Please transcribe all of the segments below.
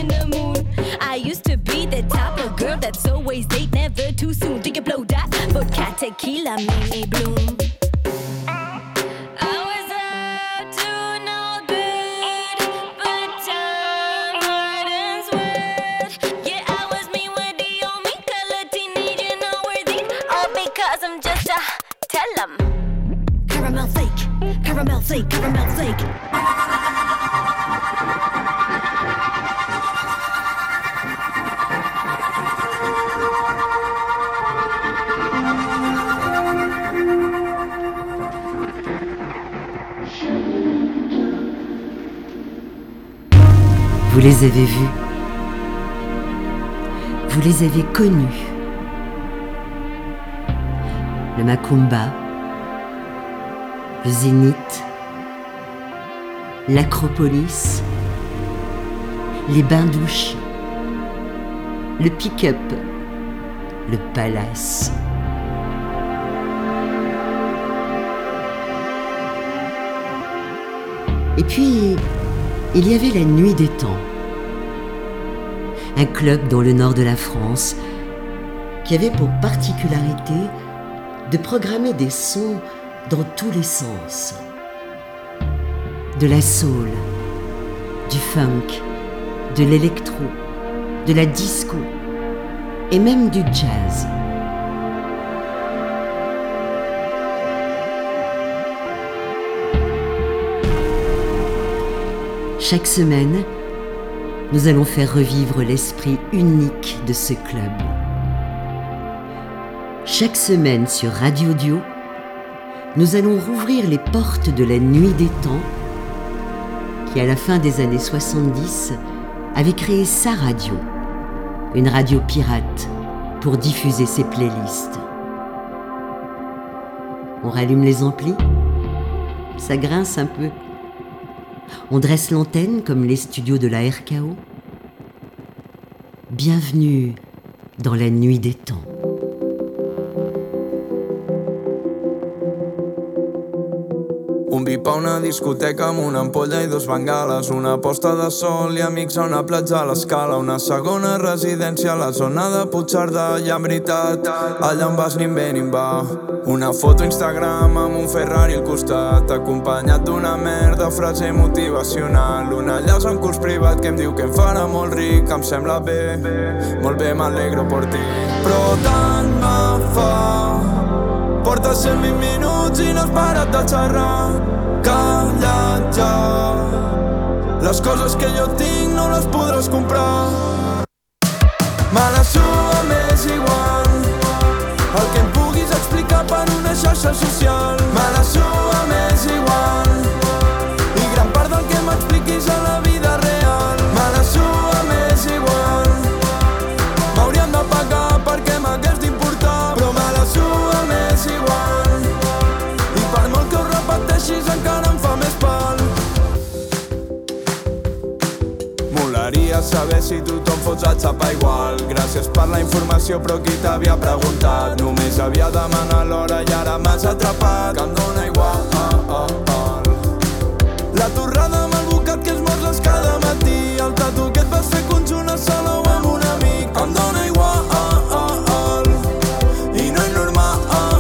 in the moon. I used to be the type of girl that's always late, never too soon. Do you blow that? Vodka, tequila, made me bloom. Caramel flake, caramel flake, caramel flake. Vous les avez vus, vous les avez connus. Le Macumba, le Zénith, l'Acropolis, les bains-douches, le pick-up, le palace. Et puis, il y avait la Nuit des Temps, un club dans le nord de la France qui avait pour particularité de programmer des sons dans tous les sens. De la soul, du funk, de l'électro, de la disco et même du jazz. Chaque semaine, nous allons faire revivre l'esprit unique de ce club. Chaque semaine sur Radio Dio, nous allons rouvrir les portes de la Nuit des Temps qui, à la fin des années 70, avait créé sa radio, une radio pirate pour diffuser ses playlists. On rallume les amplis, ça grince un peu. On dresse l'antenne comme les studios de la RKO. Bienvenue dans la Nuit des Temps. Un VIP a una discoteca amb una ampolla i dos bengales, una posta de sol i amics a una platja a l'Escala, una segona residència a la zona de Puigcerdà. I en veritat, allà on vas ni bé ni va. Una foto Instagram amb un Ferrari al costat, acompanyat d'una merda frase motivacional. Un enllaç en curs privat que em diu que em farà molt ric. Em sembla bé, molt bé, m'alegro per ti. Però tant me fa, portes 120 minuts i no has parat de xerrar. Calla't ja, les coses que jo tinc no les podràs comprar. Me la suda m'és igual el que em puguis explicar per una xarxa social. Me la suda m'és igual i gran part del que m'expliquis a la vida real. Me la suda m'és igual, m'haurien de pagar perquè m'hagués d'importar. Però me la suda m'és igual i per molt que ho repeteixis encara em fa més pal. Molaria saber si tothom fots el xapa igual. Gràcies per la informació, però qui t'havia preguntat? Només havia demanat l'hora i ara m'has atrapat. Que em dóna igual. La torrada amb el bocat que esmorzes cada matí, el tatu que et vas fer conjunt a sala o amb un amic. Em dóna igual i no és normal,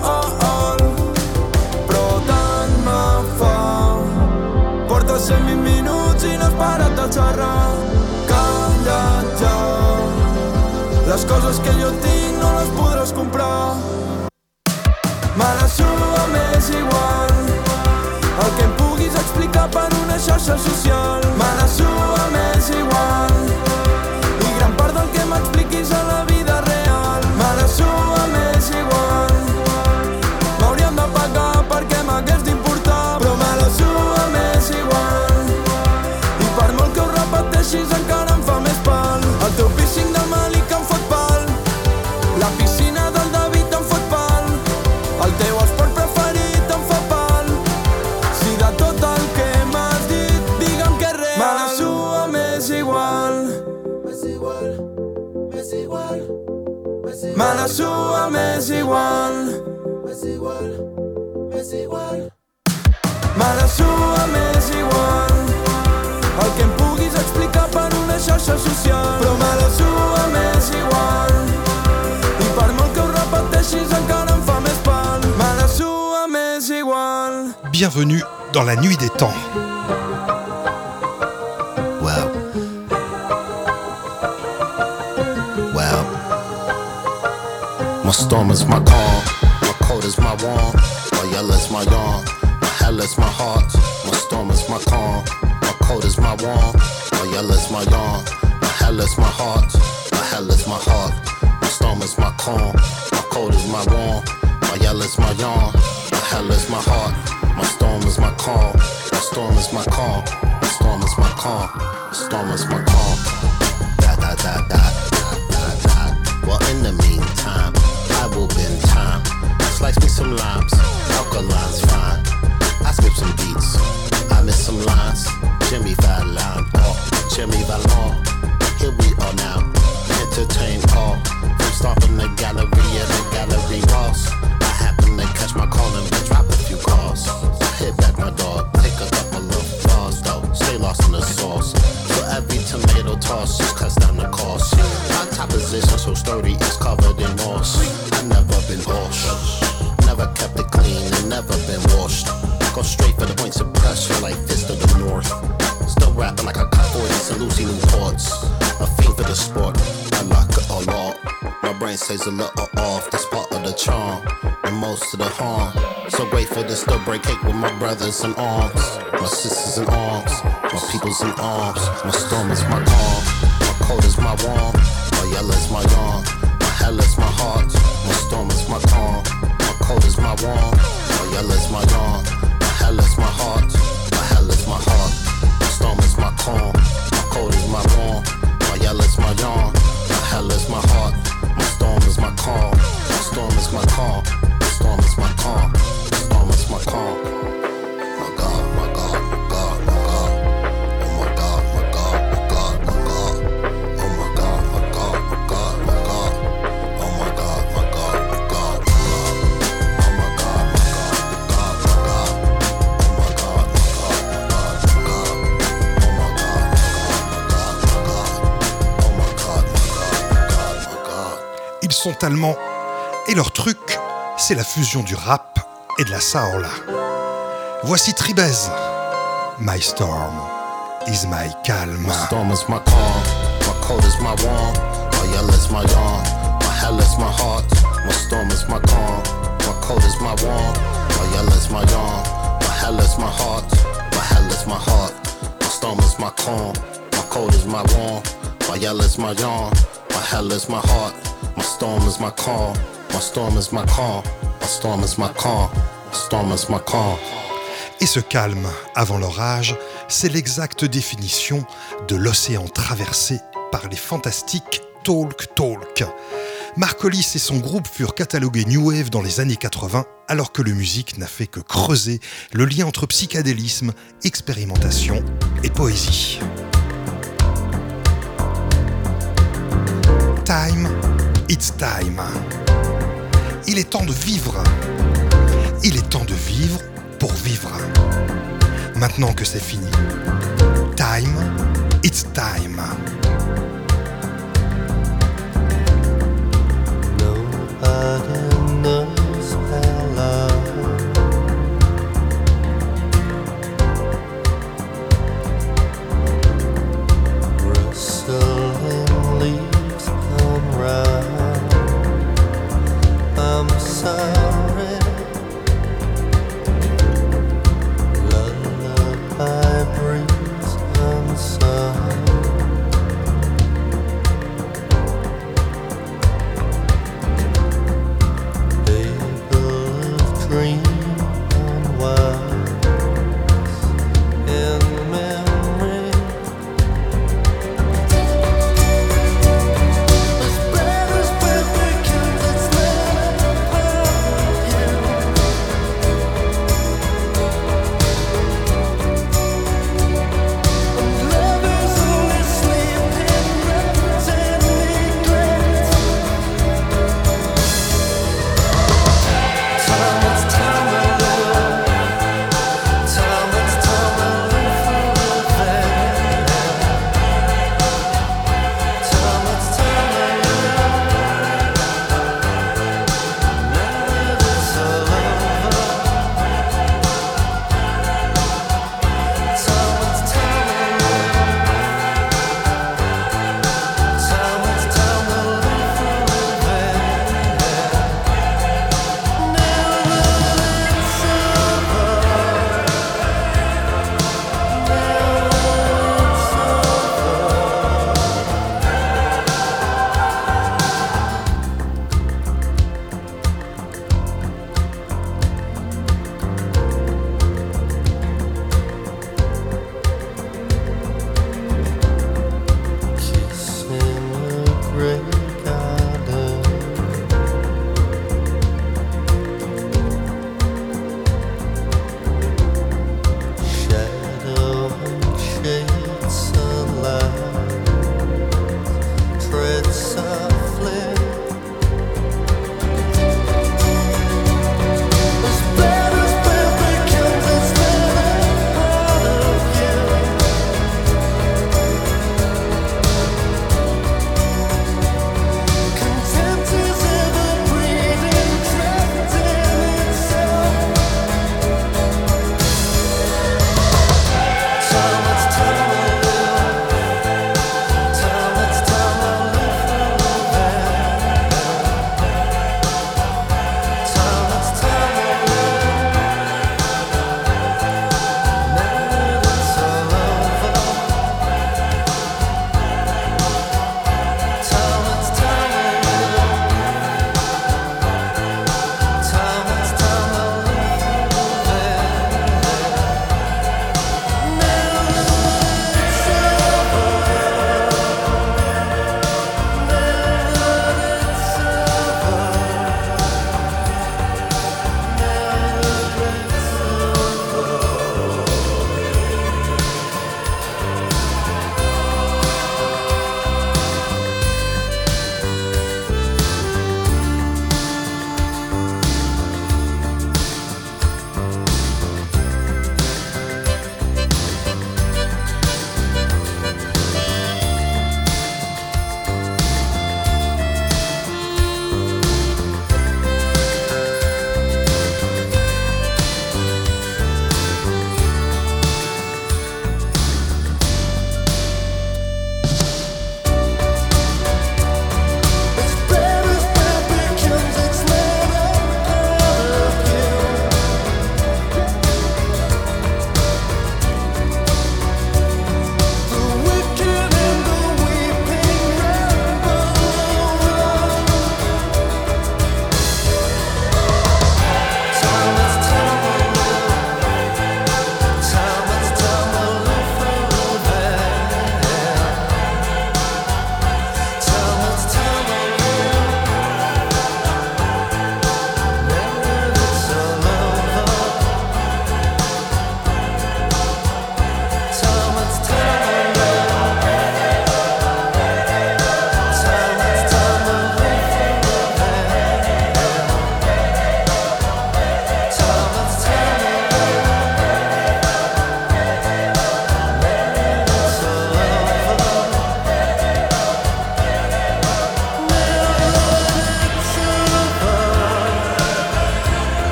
però tant me fa. Portes 120 minuts i no has parat de xerrar. Calla't ja, les coses que jo tinc no les podràs comprar. Me la suda m'és igual el que em puguis explicar per una xarxa social. Me la suda m'és igual i gran part del que m'expliquis a la vida real. Me la suda m'és igual, m'haurien de pagar perquè m'hagués d'importar. Però me la suda m'és igual i per molt que ho repeteixis encara em fa més pal. El teu pissing del Malik em fot pal, la piscina del David em fot pal, el teu esport preferit em fa pal. Si de tot el que m'has dit digue'm que és real. Me la suda m'és igual, m'és igual, m'és igual, m'és igual. Me la suda m'és igual, m'és igual, m'és igual. Me la suda m'és igual el que em puguis explicar per una xarxa xarxa social, però me la sua m'és igual. I per molt que ho repeteixis encara em fa més pal. Me la sua m'és igual. Bienvenue dans la nuit des temps. Wow. Wow. My storm is my calm, my cold is my warm, my yellow is my yarn, my hell is my heart. My storm is my calm, my cold is my warm, my yellow is my yarn, my hell is my heart, my hell is my heart. My storm is my calm, my cold is my warm, my yellow is my yarn, my hell is my heart. My storm is my calm, my storm is my calm, my storm is my calm, my storm is my calm. Da da da da da da da. Well, in the meantime, I will bend time. Slice me some limes, alkaline's fine. I skip some beats, I miss some lines. Jimmy Fallon, Jimmy Fallon. Here we are now, entertain all. From stomping the gallery at the gallery walls. I happen to catch my call and drop a few calls. I hit back my dog, take a couple of claws though. Stay lost in the sauce. For every tomato toss, just cuts down the cost. My top position so sturdy, it's covered in moss. I never been washed, never kept it clean and never been washed. Go straight for the points of pressure like Fist of the North. Still rapping like I got 40s and Lucy Newports. A fiend for the sport, I lock it all off. My brain stays a little off, that's part of the charm and most of the harm. So grateful to still break cake with my brothers in arms, my sisters in arms, my people's in arms. My storm is my calm, my cold is my warm, my yellow is my yarn, my hell is my heart. My storm is my calm, my cold is my warm, my yellow is my yarn, my hell is my heart, my hell is my heart. My storm is my calm, my cold is my warm, my yellow is my yarn, my hell is my heart. My storm is my calm, my storm is my calm, my storm is my calm, my storm is my calm. My God, my God, my God, my God. Oh my God, my God, my God, my God. Oh my God, my God, my God, my God. Oh my God, my God, my God, my God. Oh my God, my God, my God, my God. Oh my God, my God, my God, my God. Oh my God, my God, my God, my God. Oh my God, my God, my God, my God. Ils sont allemands et leur truc, c'est la fusion du rap et de la saola. Voici Tribez. My storm is my calm. My storm is my calm, my cold is my warm, my yellow is my yarn, my hell is my heart. My storm is my calm, my cold is my warm, my yellow is my yarn, my hell is my heart, my hell is my heart. My storm is my calm, my cold is my warm, my yellow is my yarn, my hell is my heart. My storm is my calm, my storm is my calm, my storm is my calm, my storm is my calm. Et ce calme avant l'orage, c'est l'exacte définition de l'océan traversé par les fantastiques Talk Talk. Marcolis et son groupe furent catalogués New Wave dans les années 80, alors que le musique n'a fait que creuser le lien entre psychédélisme, expérimentation et poésie. Time, it's time. Il est temps de vivre. Il est temps de vivre pour vivre. Maintenant que c'est fini. Time, it's time. Nobody knows how long rustling leaves come round. I'm sorry, lullaby breeze unsung.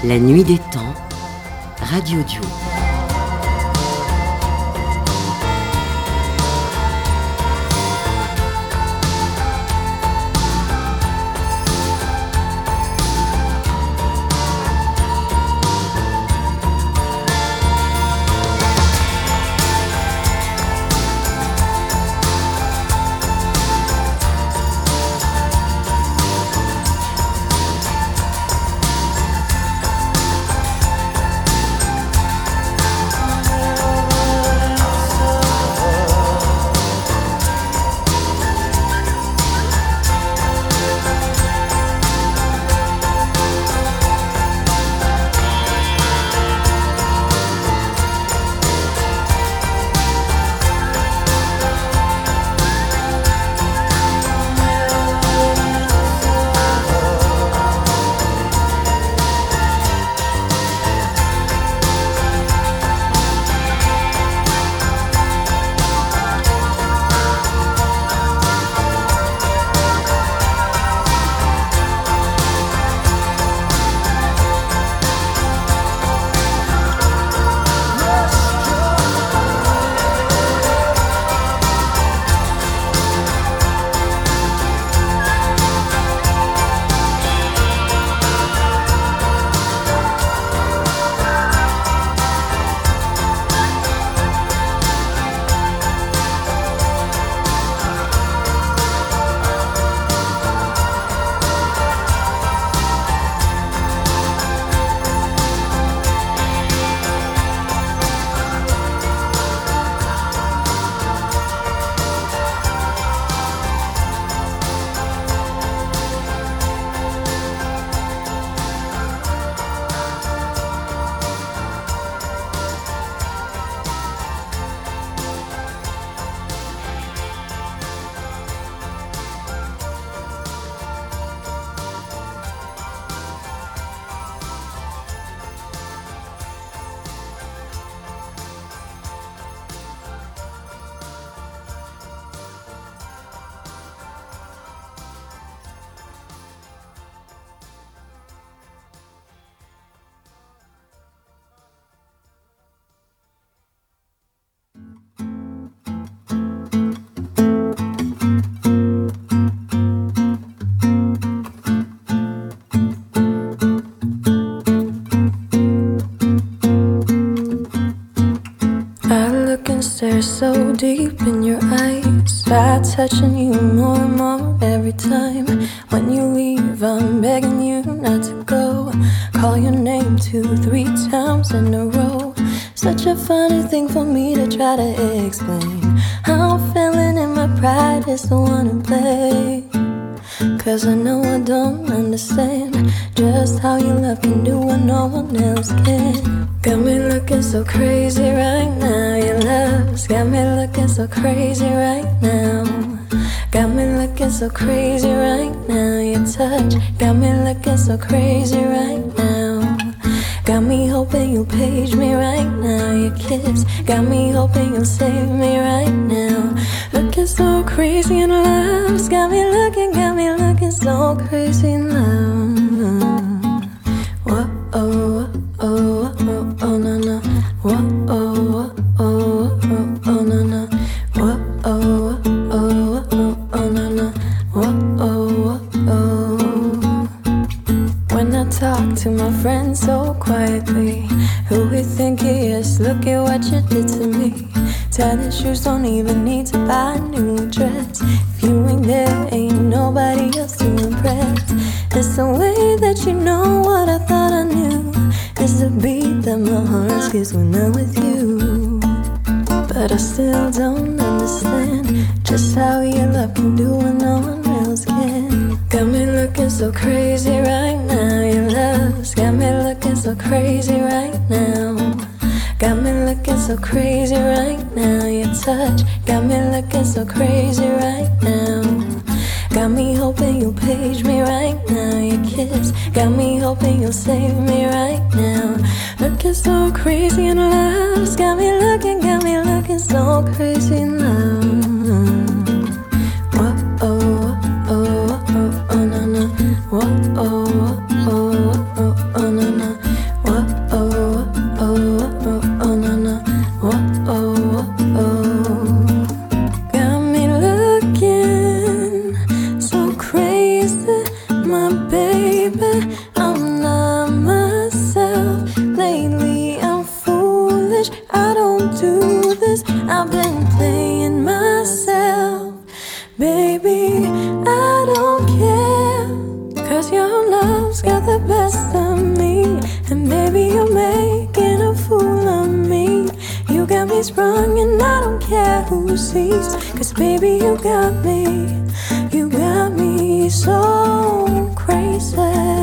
La nuit des temps, Radio Duo. Stare so deep in your eyes, try touching you more and more every time. When you leave, I'm begging you not to go. Call your name 2-3 times in a row. Such a funny thing for me to try to explain. How I'm feeling and my pride is the one in play. Cause I know I don't understand just how your love can do what no one else can. Got me looking so crazy right now. Your love's got me looking so crazy right now. Got me looking so crazy right now. Your touch got me looking so crazy right now. Got me hoping you'll page me right now. Your kiss got me hoping you'll save me right now. Looking so crazy in love, got me looking so crazy in love. Whoa, oh, oh, oh, oh, no, no. Whoa, oh, oh, oh, oh, no, no. Whoa, oh, oh, oh, oh, no, no. Whoa, oh, oh. When I talk to my friends so quietly, who we think he is? Look at what you did to me. Tennis shoes don't even need to buy a new dress. If you ain't there, ain't nobody else to impress. It's the way that you know what I thought I knew. It's the beat that my heart skips when I'm with you. But I still don't understand just how your love can do what no one else can. Got me looking so crazy right now. Your love's got me looking so crazy right now. Got me looking so crazy right now. Your touch got me looking so crazy right now. Got me hoping you'll page me right now. Your kiss got me hoping you'll save me right now. Looking so crazy in love, got me looking so crazy in love. Whoa, oh, oh, oh, oh, no, no. Whoa, oh, oh, oh, oh, no, no. seas. 'Cause baby, you got me so crazy.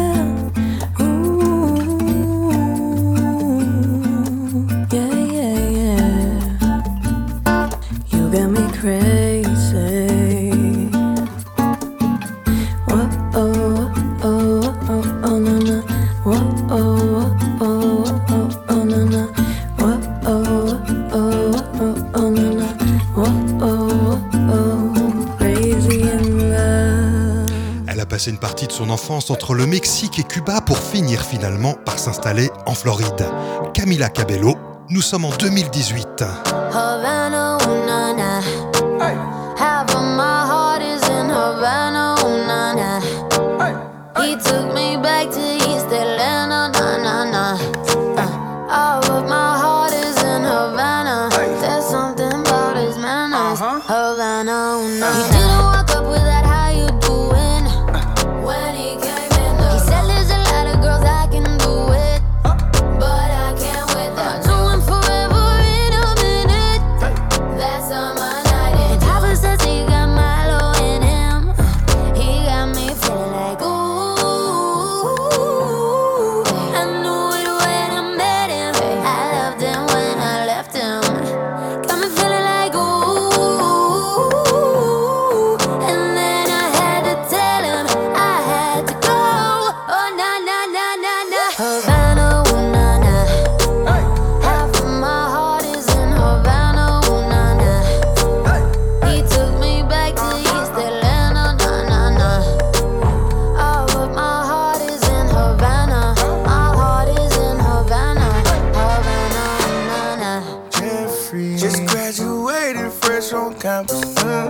Crazy. Whoa, oh, oh, oh, oh, no, no. Whoa, oh, oh, oh, oh, no, no. Whoa, oh, oh, oh, oh, no, no. Whoa, oh, oh, crazy in love. Elle a passé une partie de son enfance entre le Mexique et Cuba pour finir finalement par s'installer en Floride. Camila Cabello, nous sommes en 2018. Havana, ooh, na, na. Half of my heart is in Havana, ooh, na, na. He took me back to East Atlanta, na, na, na. All of my heart is in Havana. There's something about his manners. Havana, ooh, na, na. He didn't walk up with that, how you doing? When he came in, he said there's a lot of girls I can do it, but I can't with them. Doing forever in a minute. That's on my says he got Milo in him. He got me feeling like ooh. I knew it when I met him. I loved him when I left him. Got me feeling like ooh. And then I had to tell him I had to go. Oh na na na na na. Havana, ooh na na. Half of my heart is in Havana, ooh na na. He took me back to East Atlanta, na na na. All of my heart is in Havana. My heart is in Havana, Havana, na na. Jeffrey just graduated fresh on campus.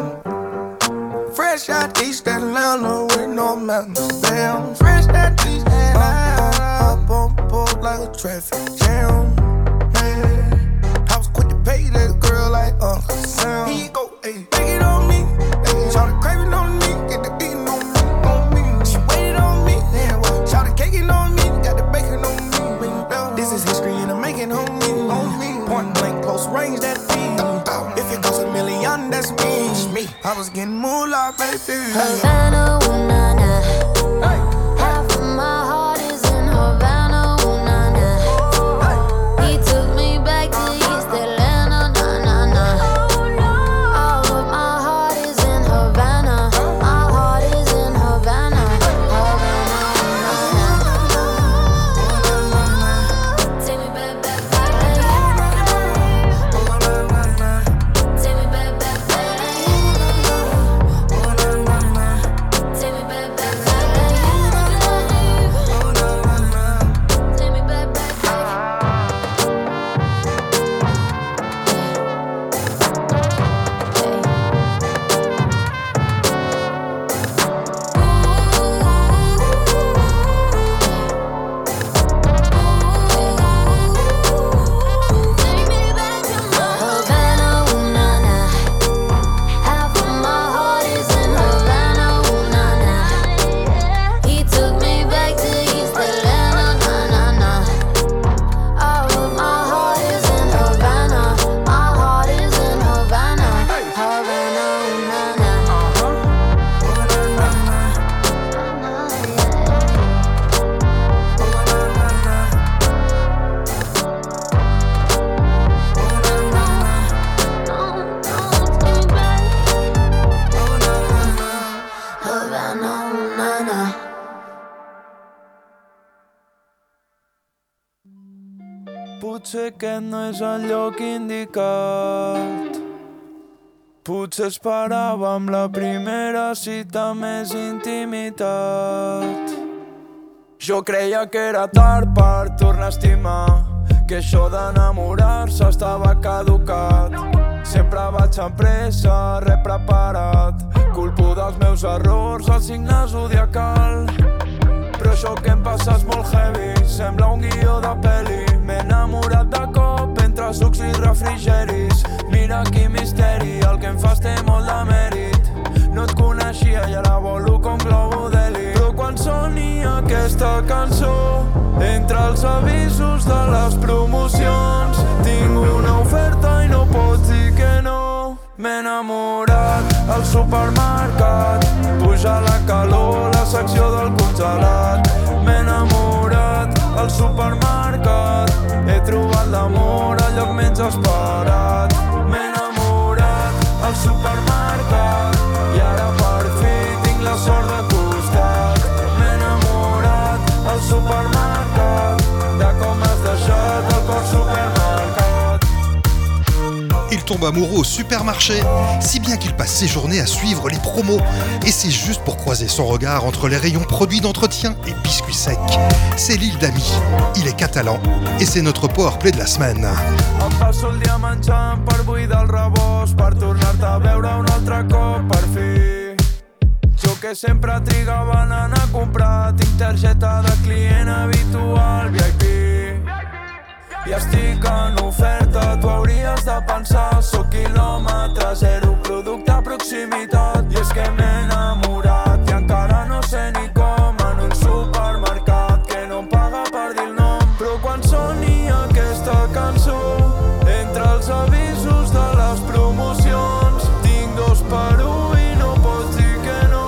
Fresh out East Atlanta with no mountains. Damn, fresh out East Atlanta. Up on board like a traffic jam. Man, I was quick to pay that girl like Uncle Sam. He go, hey, take it on me. Hey, shout the craving on me, get the beating on me, on me. She waited on me, then what? Shout the caking on me, got the bacon on me. This is history and I'm making on me. Point blank, close range, that beat. If it goes $1 million, that's me. I was getting moolah, baby. Havana, ooh na na. Half of my heart is in Havana, ooh na na. He took me back to East Atlanta, na na na. All of my heart is in Havana. My heart is in Havana, Havana, na na. Take me back, back, back. Take me back, back, back. Take me back, back, back. Take me back, back, back. Havana, ooh na na. Half of my heart is in Havana, ooh na na. He took me back to East Atlanta, na na na. All of my heart is in Havana. My heart is in Havana, Havana, ooh na na. Havana, ooh na na. Potser aquest no és el lloc indicat. Potser esperàvem la primera cita més intimitat. Jo creia que era tard per tornar a estimar, que això d'enamorar-se estava caducat. Sempre vaig amb pressa, res preparat. Culpo dels meus errors, el signe zodiacal. Però això que em passa és molt heavy, sembla un guió de pel·li. M'he enamorat de cop entre sucs i refrigeris. Mira quin misteri, el que em fas té molt de mèrit. No et coneixia i ara volo com globo d'heli. Però quan soni aquesta cançó, entre els avisos de les promocions, tinc una oferta i no pots dir que no. M'he supermercat. Puja la calor, la secció del congelat. M'he enamorat al supermercat. He trobat l'amor al lloc menys esperat. M'he enamorat al supermercat i ara per fi tinc la sort de costat. M'he enamorat al supermercat de com has deixat el cor supermercat. Il tombe amoureux au supermarché, si bien qu'il passe ses journées à suivre les promos. Et c'est juste pour croiser son regard entre les rayons produits d'entretien et biscuits secs. C'est l'île d'Ami, il est catalan et c'est notre powerplay de la semaine. Em passo el dia menjant per buidar el rebost, per tornar-te a veure un altre cop, per fi. Jo que sempre trigava en anar a comprar, tinc targeta de client habitual VIP. I estic en oferta, tu hauries de pensar, soc quilòmetre zero, producte a proximitat. I és que m'he enamorat i encara no sé ni com, en un supermercat que no em paga per dir el nom. Però quan soni aquesta cançó, entre els avisos de les promocions, tinc 2 per 1 i no pots dir que no.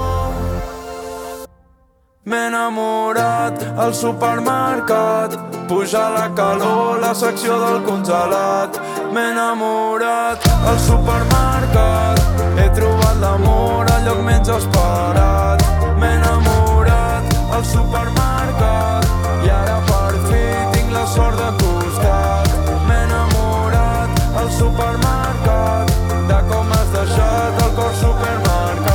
M'he enamorat al supermercat. Puja la calor, la secció del congelat. M'he enamorat al supermercat. He trobat l'amor al lloc menys esperat. M'he enamorat al supermercat i ara per fi tinc la sort de costat. M'he enamorat al supermercat de com has deixat el cor supermercat.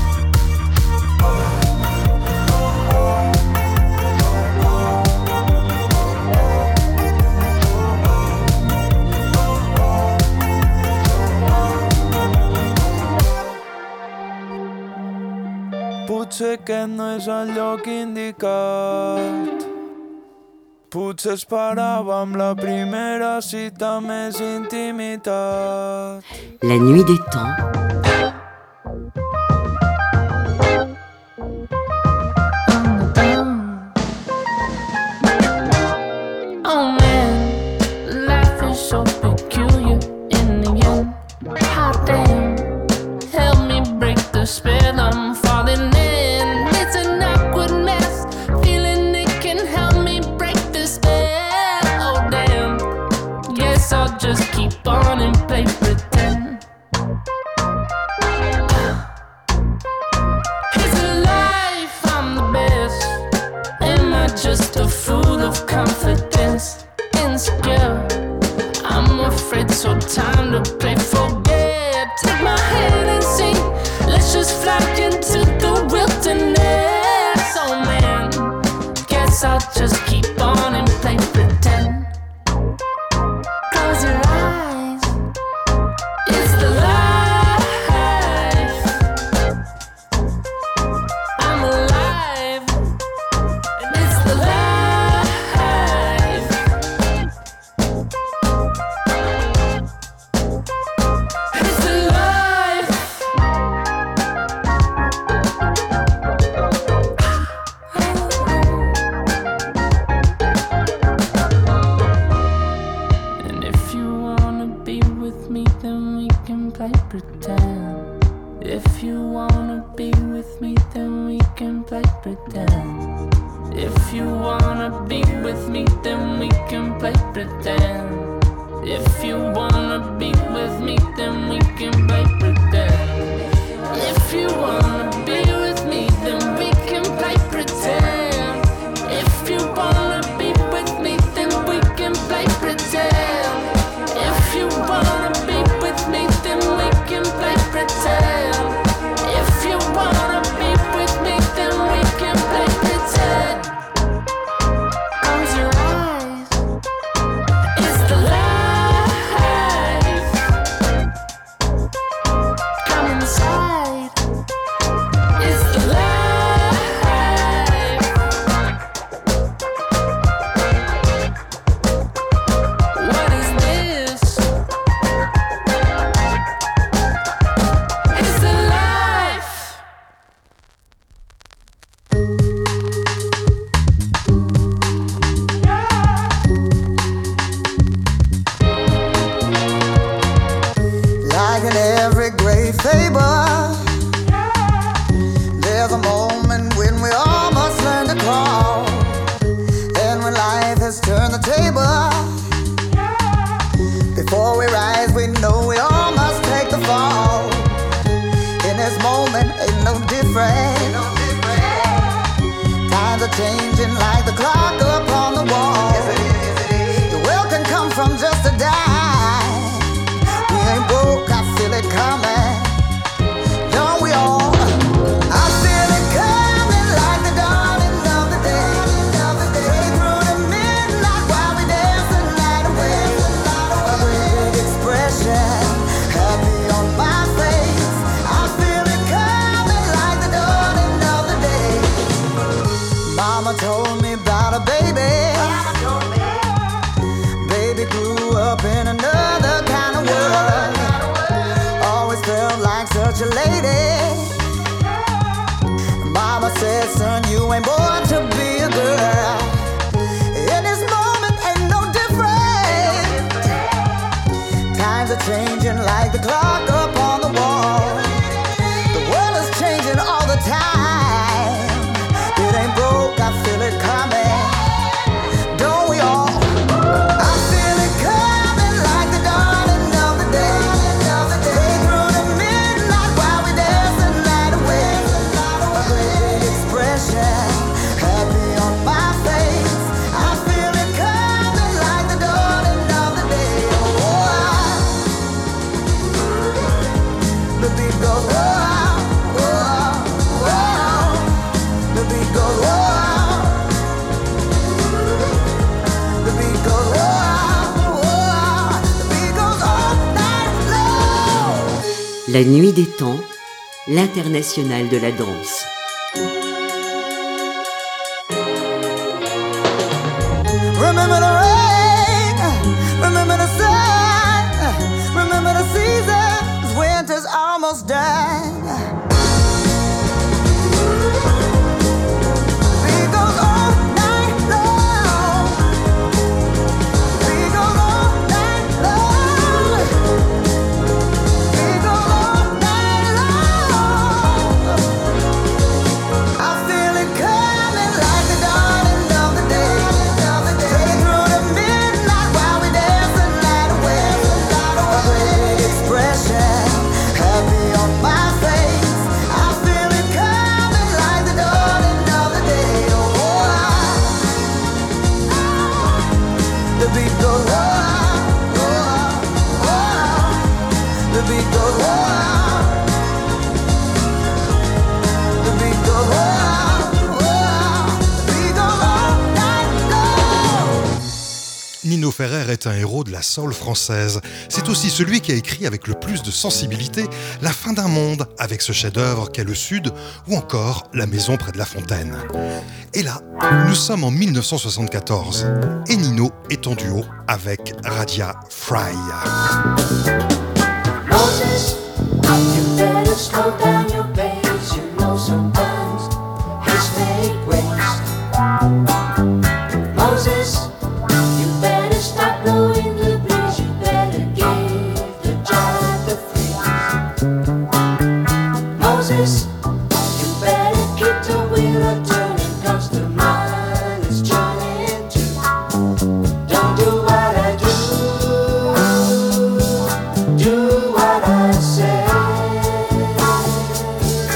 Potser aquest no és el lloc indicat. Potser esperàvem la primera cita més intimitat. La nuit des temps. Oh man, life is so peculiar in the end. How damn, help me break the spell I'm falling in. It's an awkward mess, feeling it can help me break the spell. Oh damn, guess I'll just keep on and play pretend. Is it life I'm the best? Am I just a fool of confidence? Insecure, I'm afraid, so time to play forget. Take my hand and sing, let's just fly into the wilderness. Oh man, guess I'll just keep on and play pretend. Close your eyes, it's the life. I'm alive, and it's the life. It's the life. And if you wanna be with me, then we can play pretend. If you wanna be with me, then we can play pretend. If you wanna be with me, then we can play pretend. If you wanna be with me, then we can play pretend. If you wanna be with me, then we can play pretend. If you wanna be with me, then we can play pretend. If you wanna be with me, then we can play pretend. If you wanna be with me, then we can play pretend. Close your eyes, it's the life. Come inside, life has turned the table. Before we rise, we know we all must take the fall. In this moment, ain't no different. Times are changing like the clock upon the wall. The world can come from just a dime. We ain't broke, I feel it coming. Don't we all? I feel it coming like the dawning of the day. Straight through the midnight while we dance the night away. A great expression, happy on my face. I feel it coming like the dawning of the day. Mama told me about a baby. Baby grew up in another kind of world. Always felt like such a lady. Mama said, son, you ain't born to be a girl. In this moment ain't no different. Times are changing like the clock up on the wall. The world is changing all the time. It ain't broke, I feel it coming. Don't we all? I feel it coming like the dawning of the day. Straight through the midnight while we dance the night away. A great expression, happy on my face. I feel it coming like the dawning of the day. Oh, the beat goes whoa, whoa, whoa. The beat goes whoa. The beat goes whoa, whoa. The beat goes all night long. La nuit des temps, l'international de la danse. Remember the rain, remember the sun, remember the seasons, winter's almost done. Beat goes all night long. Beat goes all night long. Beat goes all night long. I feel it coming like the dawning of the day. Straight through the midnight while we dance the night away. A great expression, happy on my face. I feel it coming like the dawning of the day. The beat goes whoa, whoa, whoa. The beat goes whoa. The beat goes whoa, whoa. The beat goes all night long. Nino Ferrer est un héros de la soul française. C'est aussi celui qui a écrit avec le plus de sensibilité La fin d'un monde, avec ce chef-d'œuvre qu'est le Sud, ou encore La maison près de la fontaine. Et là, nous sommes en 1974, et Nino est en duo avec Radia Fry. Moses, you better slow down your pace. You know sometimes his make waste. Moses, you better stop blowing the breeze. You better give the giant the freeze. Moses, you better keep the wheel a turning, 'cause the mind is turning too. Don't do what I do. Do what I say.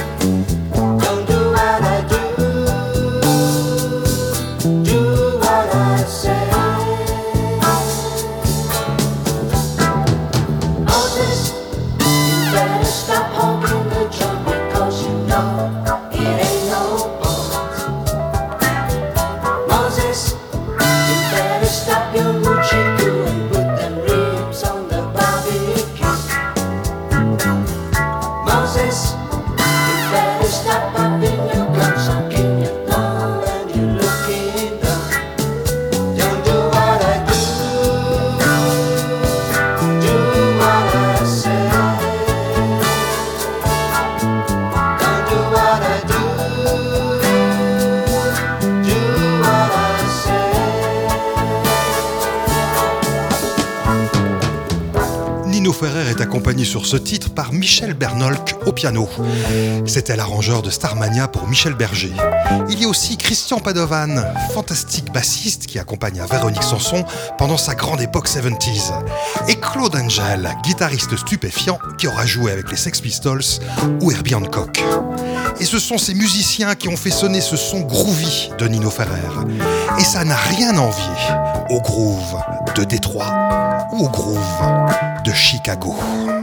Ferrer est accompagné sur ce titre par Michel Bernolk au piano. C'était l'arrangeur de Starmania pour Michel Berger. Il y a aussi Christian Padovan, fantastique bassiste qui accompagne à Véronique Sanson pendant sa grande époque 70s. Et Claude Angel, guitariste stupéfiant qui aura joué avec les Sex Pistols ou Herbie Hancock. Et ce sont ces musiciens qui ont fait sonner ce son groovy de Nino Ferrer. Et ça n'a rien à envier au groove de Détroit ou au groove de Chicago.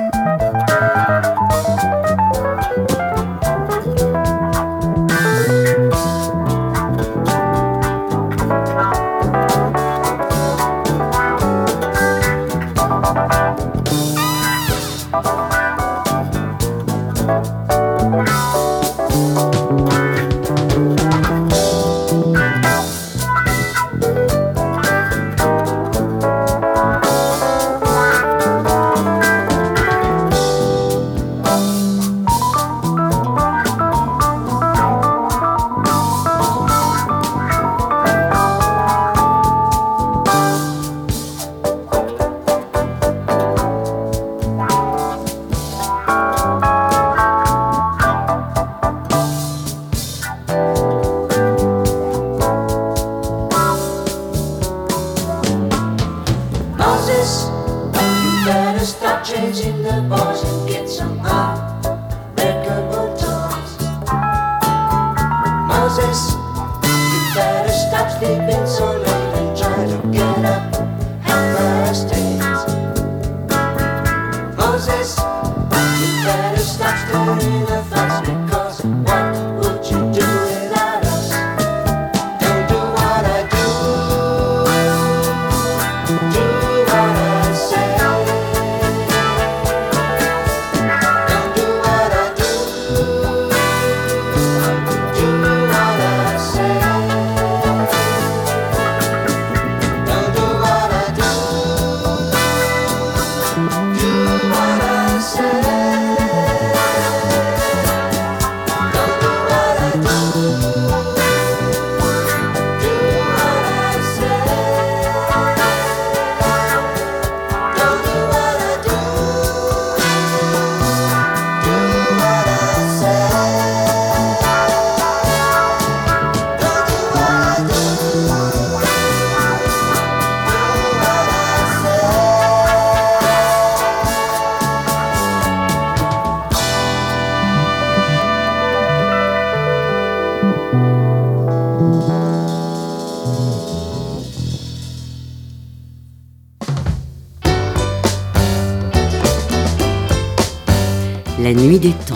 La nuit des temps,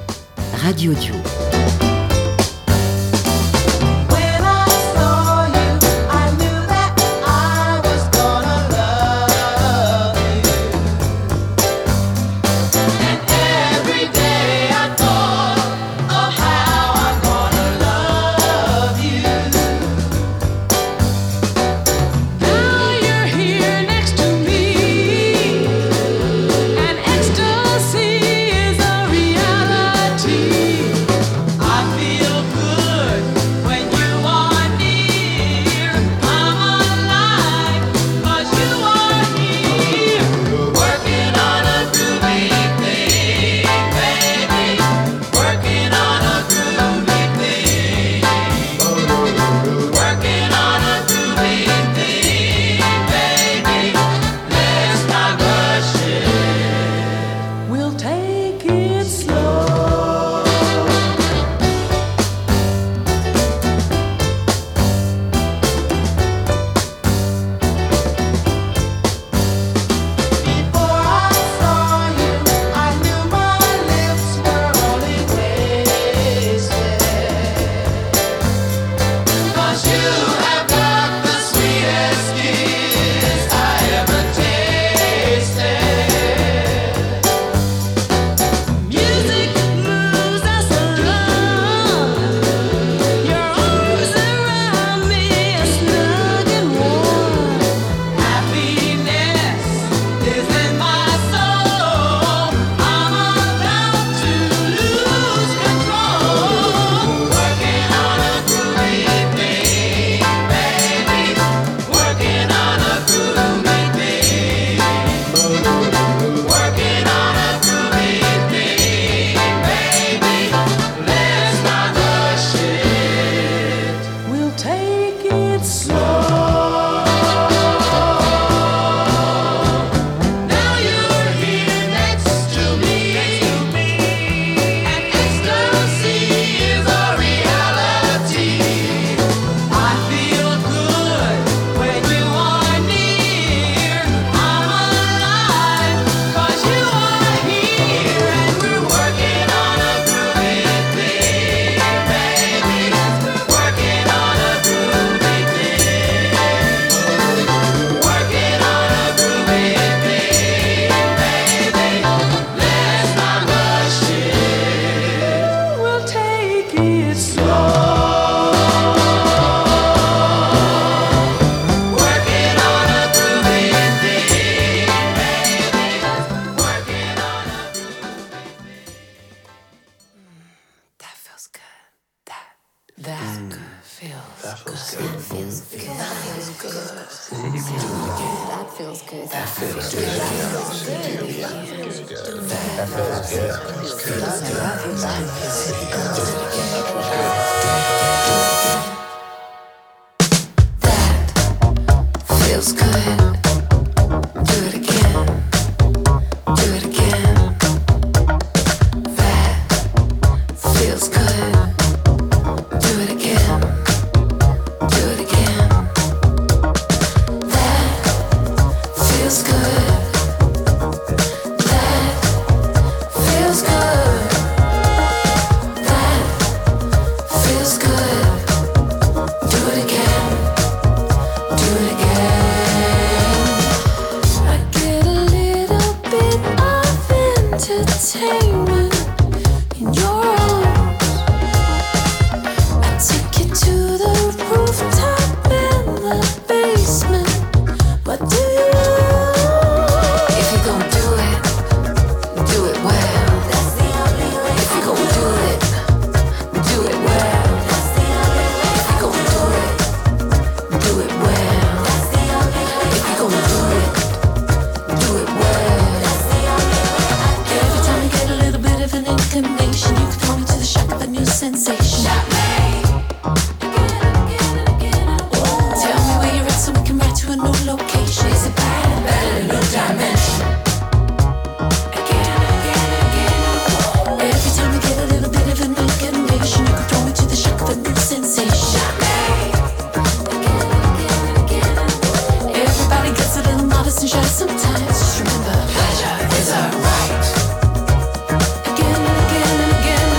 Radio Duo. Ecstasy is a reality. Feels good. Do it again. Do it again. That feels good. Do it again. Do it again. That feels good. That feels good. That feels good. Do it again. Do it again. I get a little bit of entertainment in your arms. I take you to the rooftop in the basement. What do you want? If you're gonna do it well. That's the only way. If you're gonna do it well. That's the only way. If you're gonna do it well. That's the only way. If you're gonna do it well. That's the only way. Every time you get a little bit of an inclination, you can throw me to the shock of a new sensation. Shock me. Tell me where you're at so we can ride to a new location. Is it bad? Better in a new dimension. Again. Every time you get a little bit of an inclination, you can throw me to the shock of a new sensation. Shock me. Everybody gets a little modest and shy sometimes. Just remember, pleasure is a right. Again and again and again.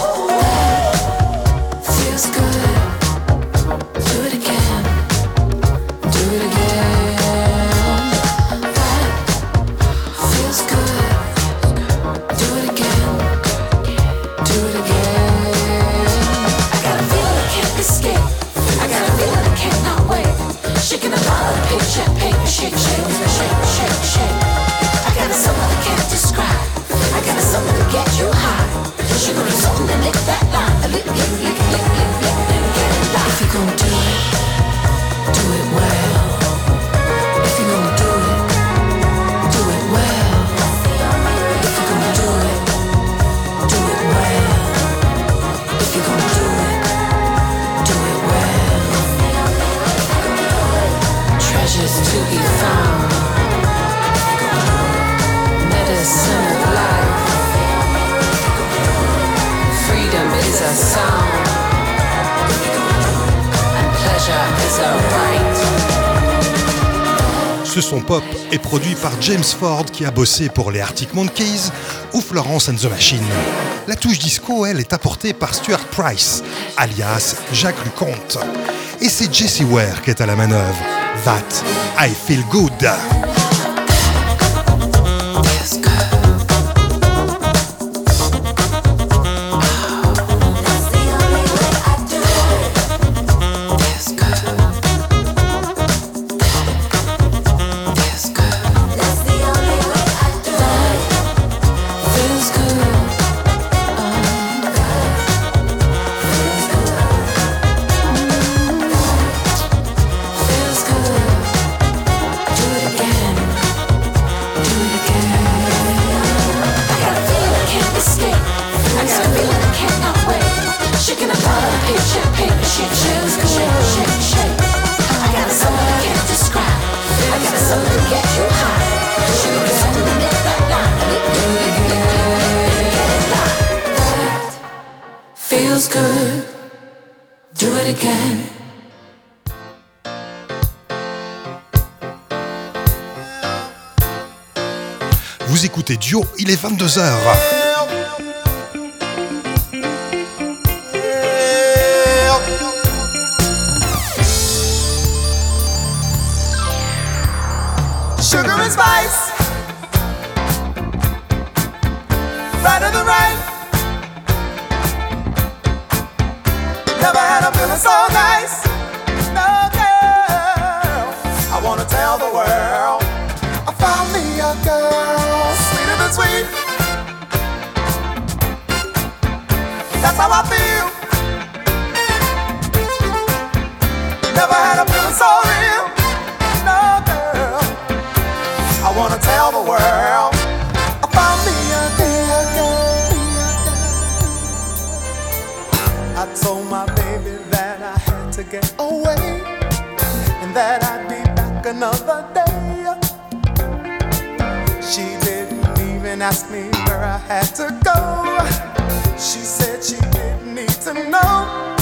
That feels good. Do it again. Do it again. That feels good. Do it again. Do it again. I got a feeling I can't escape. I got a feeling I cannot wait. Shaking a lot of pink champagne. Shake, shake, shake, shake, shake. I got a something I can't describe. I got a something to get you high. Sugar and something to lick that line. Lick, lick, lick, lick, lick, lick, lick, get it live. If you're gonna do it well. If you're gonna do it well. If you're gonna do it well. If you're gonna do it well. Treasures to be found. Medicine of life. Freedom is a sound. And pleasure is a right. Ce son pop est produit par James Ford qui a bossé pour les Arctic Monkeys ou Florence and the Machine. La touche disco, elle, est apportée par Stuart Price, alias Jacques Leconte. Et c'est Jessie Ware qui est à la manœuvre. That I Feel Good. Feels good. That's the only way I do it. Feels good. Feels good. That's the only way I do it. Feels good. Feels good. Do it again. Do it again. I got a feeling I can't escape. I got a feeling I cannot wait. Shaking a bottle of pink champagne. Shake, shake, shake, shake, shake. I got something I can't describe. I got something to get you high. Sugar is something to lick that line. Do it again. Get it live. That feels good. Do it again. Vous écoutez Dio, il est 22h. Sugar and spice, right of the right. Never had a feeling so nice. No girl, I wanna tell the world I found me a girl sweeter than sweet. That's how I feel. Never had a feeling so real. another day. She didn't even ask me where I had to go. She said she didn't need to know.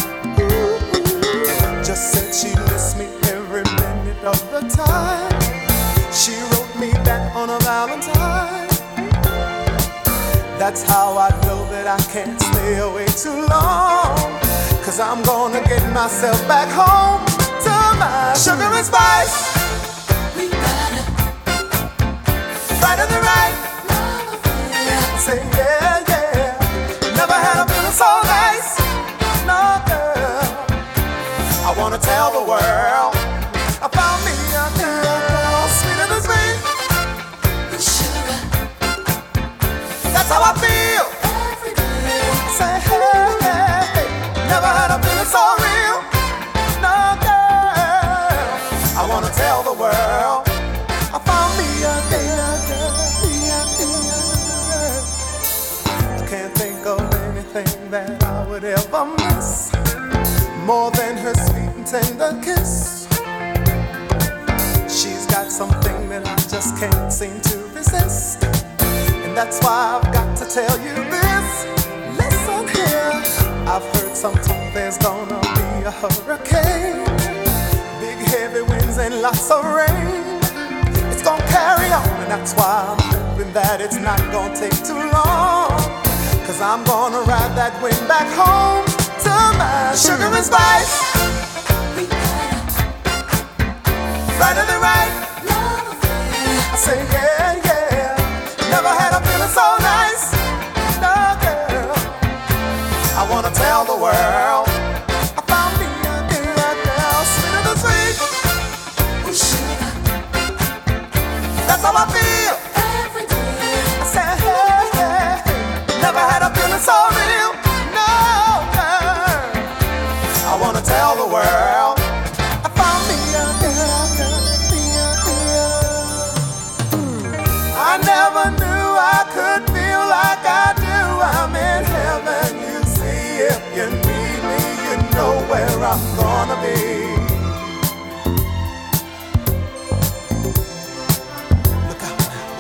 Just said she missed me every minute of the time. She wrote me back on a Valentine. That's how I know that I can't stay away too long. 'Cause I'm gonna get myself back home to my sugar and spice. We gotta right in the right. Say yeah, yeah. Never had a feeling so nice. No girl, I wanna tell the world I found me a girl sweeter than sweet. Sugar. That's how I feel. Every day. Say hey, hey, hey. Never had a feeling so real. No girl, I wanna tell the world I found me a girl. Can't think of anything that I would ever miss more than her sweet and tender kiss. She's got something that I just can't seem to resist, and that's why I've got to tell you this. Listen here, I've heard some talk there's gonna be a hurricane, big heavy winds and lots of rain. It's gonna carry on, and that's why I'm hoping that it's not gonna take too long. 'Cause I'm gonna ride that wind back home to my sugar and spice. Right in the right. I say yeah, yeah. Never had a feeling so nice. No girl, I wanna tell the world I found me a girl sweeter than sweet. Sugar. That's how I feel. Every day. I say hey, hey. Never had a feeling so real. No girl, I wanna tell the world I found me a girl. I never knew I could feel like I do. I'm in heaven, you see. If you need me, you know where I'm gonna be. Look out.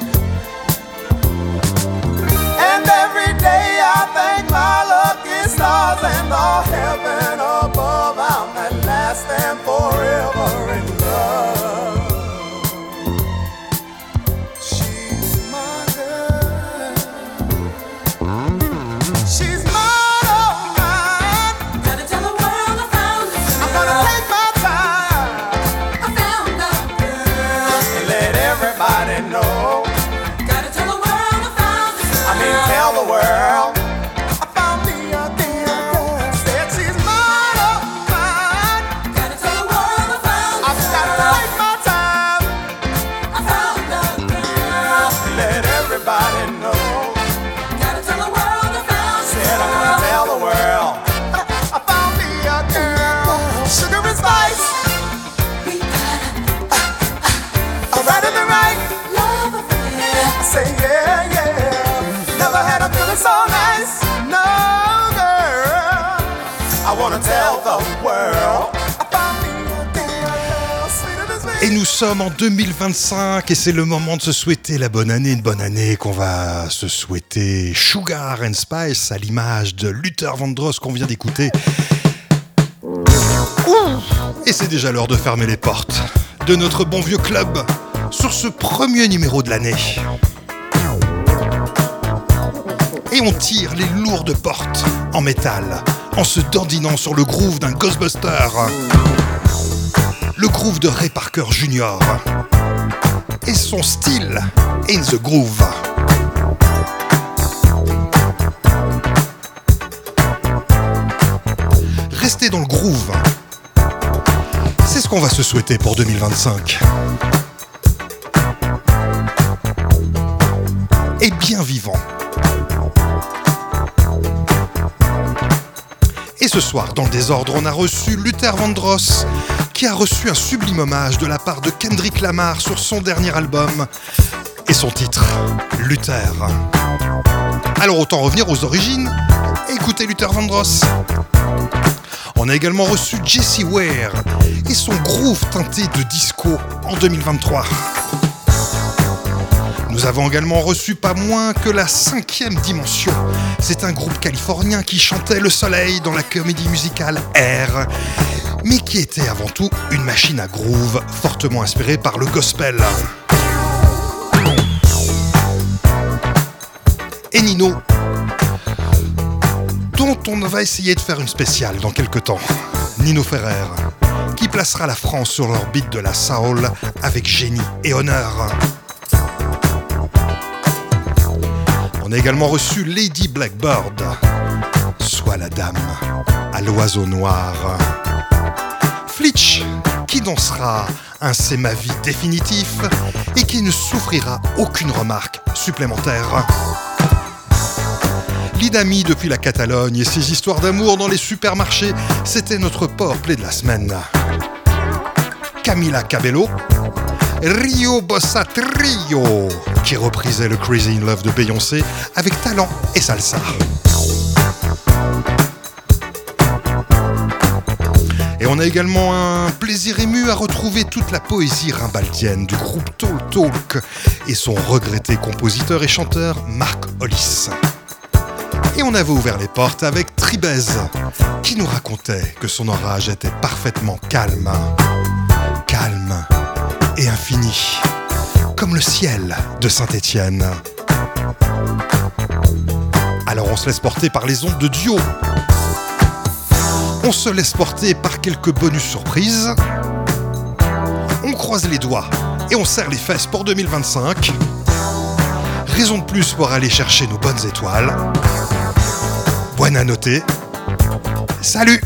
And every day I thank my lucky stars and all heaven above. I'm at last and forever in love. She's my girl. She's mine, oh mine. Gotta tell the world I found a girl. I'm gonna take my time. I found a girl. And let everybody know. Gotta tell the world I found a girl. I mean, tell the world I found me a girl. Said she's mine, oh mine. Gotta tell the world I found a girl. I've gotta take my time. I found a girl. And let everybody know. Gotta tell the world I found a girl. Said I'm gonna tell the world I found me a girl. Sugar and spice. We gotta right in the right. Love affair. Say yeah, yeah. Never had a feeling so nice. No girl, I wanna tell the world I found me a girl sweeter than sweet. Et nous sommes en 2025 et c'est le moment de se souhaiter la bonne année, une bonne année qu'on va se souhaiter Sugar and Spice à l'image de Luther Vandross qu'on vient d'écouter. Et c'est déjà l'heure de fermer les portes de notre bon vieux club sur ce premier numéro de l'année. Et on tire les lourdes portes en métal en se dandinant sur le groove d'un Ghostbuster. Le groove de Ray Parker Jr. et son style In the Groove. Restez dans le groove. C'est ce qu'on va se souhaiter pour 2025. Et bien vivant. Et ce soir, dans le désordre, on a reçu Luther Vandross, qui a reçu un sublime hommage de la part de Kendrick Lamar sur son dernier album et son titre, Luther. Alors autant revenir aux origines et écouter Luther Vandross. On On a également reçu Jessie Ware et son groove teinté de disco en 2023. Nous avons également reçu pas moins que la 5e dimension. C'est un groupe californien qui chantait le soleil dans la comédie musicale Air, mais qui était avant tout une machine à groove fortement inspirée par le gospel. Et Nino, dont on va essayer de faire une spéciale dans quelques temps. Nino Ferrer, qui placera la France sur l'orbite de la soul avec génie et honneur. On a également reçu Lady Blackbird, soit la dame à l'oiseau noir. Flitch, qui dansera un C'est ma vie définitif et qui ne souffrira aucune remarque supplémentaire. L'Idami depuis la Catalogne et ses histoires d'amour dans les supermarchés, c'était notre powerplay de la semaine. Camila Cabello, Rio Bossa Trio, qui reprisait le Crazy in Love de Beyoncé avec talent et salsa. Et on a également un plaisir ému à retrouver toute la poésie rimbaldienne du groupe Talk Talk et son regretté compositeur et chanteur Mark Hollis. Et on avait ouvert les portes avec Tribez, qui nous racontait que son orage était parfaitement calme. Calme et infini, comme le ciel de Saint-Étienne. Alors on se laisse porter par les ondes de duo. On se laisse porter par quelques bonus surprises. On croise les doigts et on serre les fesses pour 2025. Raison de plus pour aller chercher nos bonnes étoiles. Buona notte. Salut!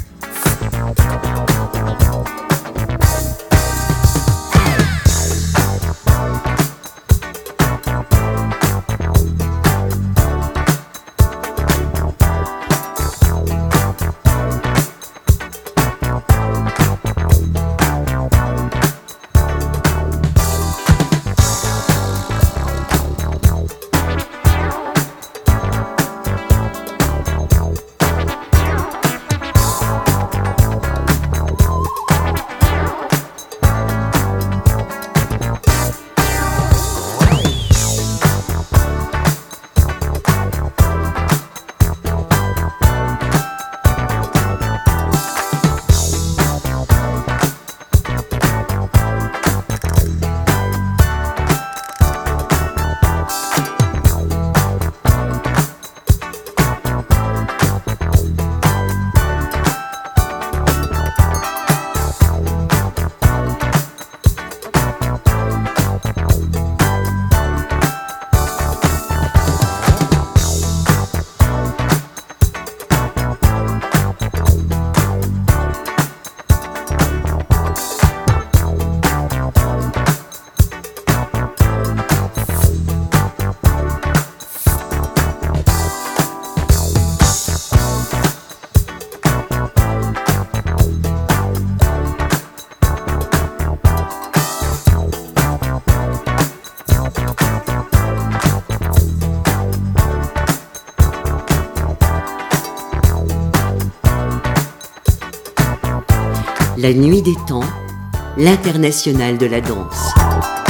La nuit des temps, l'internationale de la danse.